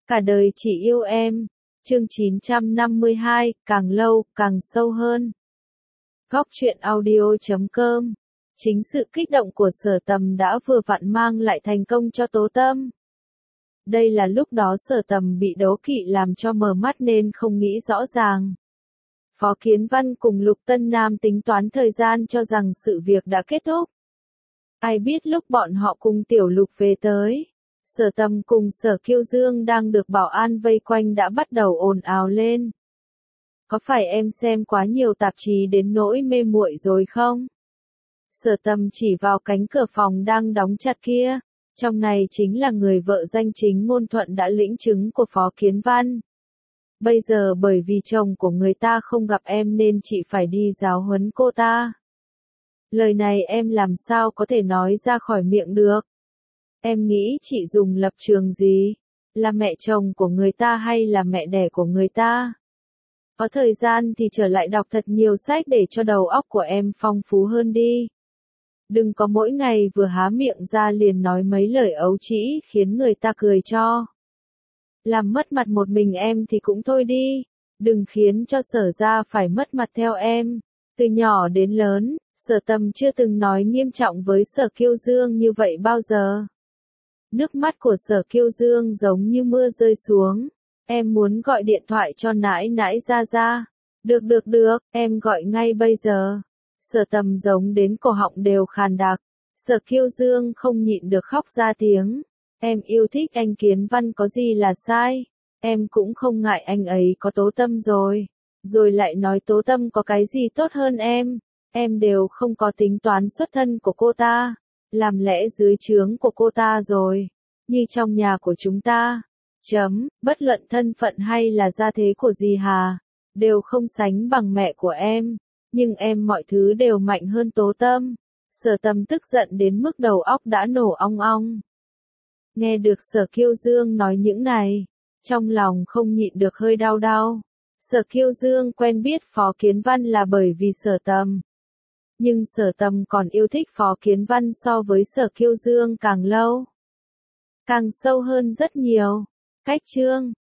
Cả đời chỉ yêu em. Chương 952, càng lâu, càng sâu hơn. Góc truyện audio.com. Chính sự kích động của Sở Tầm đã vừa vặn mang lại thành công cho Tố Tâm. Đây là lúc đó Sở Tầm bị đố kỵ làm cho mờ mắt nên không nghĩ rõ ràng. Phó Kiến Văn cùng Lục Tân Nam tính toán thời gian cho rằng sự việc đã kết thúc. Ai biết lúc bọn họ cùng Tiểu Lục về tới, Sở Tầm cùng Sở Kiêu Dương đang được bảo an vây quanh đã bắt đầu ồn ào lên. Có phải em xem quá nhiều tạp chí đến nỗi mê muội rồi không? Sở Tầm chỉ vào cánh cửa phòng đang đóng chặt kia. Trong này chính là người vợ danh chính ngôn thuận đã lĩnh chứng của Phó Kiến Văn. Bây giờ bởi vì chồng của người ta không gặp em nên chị phải đi giáo huấn cô ta. Lời này em làm sao có thể nói ra khỏi miệng được? Em nghĩ chị dùng lập trường gì? Là mẹ chồng của người ta hay là mẹ đẻ của người ta? Có thời gian thì trở lại đọc thật nhiều sách để cho đầu óc của em phong phú hơn đi. Đừng có mỗi ngày vừa há miệng ra liền nói mấy lời ấu trĩ khiến người ta cười cho. Làm mất mặt một mình em thì cũng thôi đi. Đừng khiến cho Sở gia phải mất mặt theo em. Từ nhỏ đến lớn, Sở Tầm chưa từng nói nghiêm trọng với Sở Kiêu Dương như vậy bao giờ. Nước mắt của Sở Kiêu Dương giống như mưa rơi xuống. Em muốn gọi điện thoại cho nãi nãi ra. Được, em gọi ngay bây giờ. Sở Tầm giống đến cổ họng đều khàn đặc. Sở Kiêu Dương không nhịn được khóc ra tiếng. Em yêu thích anh Kiến Văn có gì là sai. Em cũng không ngại anh ấy có Tố Tâm rồi. Rồi lại nói Tố Tâm có cái gì tốt hơn em. Em đều không có tính toán xuất thân của cô ta. Làm lẽ dưới trướng của cô ta rồi. Như trong nhà của chúng ta. Bất luận thân phận hay là gia thế của dì Hà. Đều không sánh bằng mẹ của em. Nhưng em mọi thứ đều mạnh hơn Tố Tâm. Sở Tầm tức giận đến mức đầu óc đã nổ ong ong. Nghe được Sở Kiêu Dương nói những này, trong lòng không nhịn được hơi đau. Sở Kiêu Dương quen biết Phó Kiến Văn là bởi vì Sở Tầm. Nhưng Sở Tầm còn yêu thích Phó Kiến Văn so với Sở Kiêu Dương càng lâu. Càng sâu hơn rất nhiều. Cách chương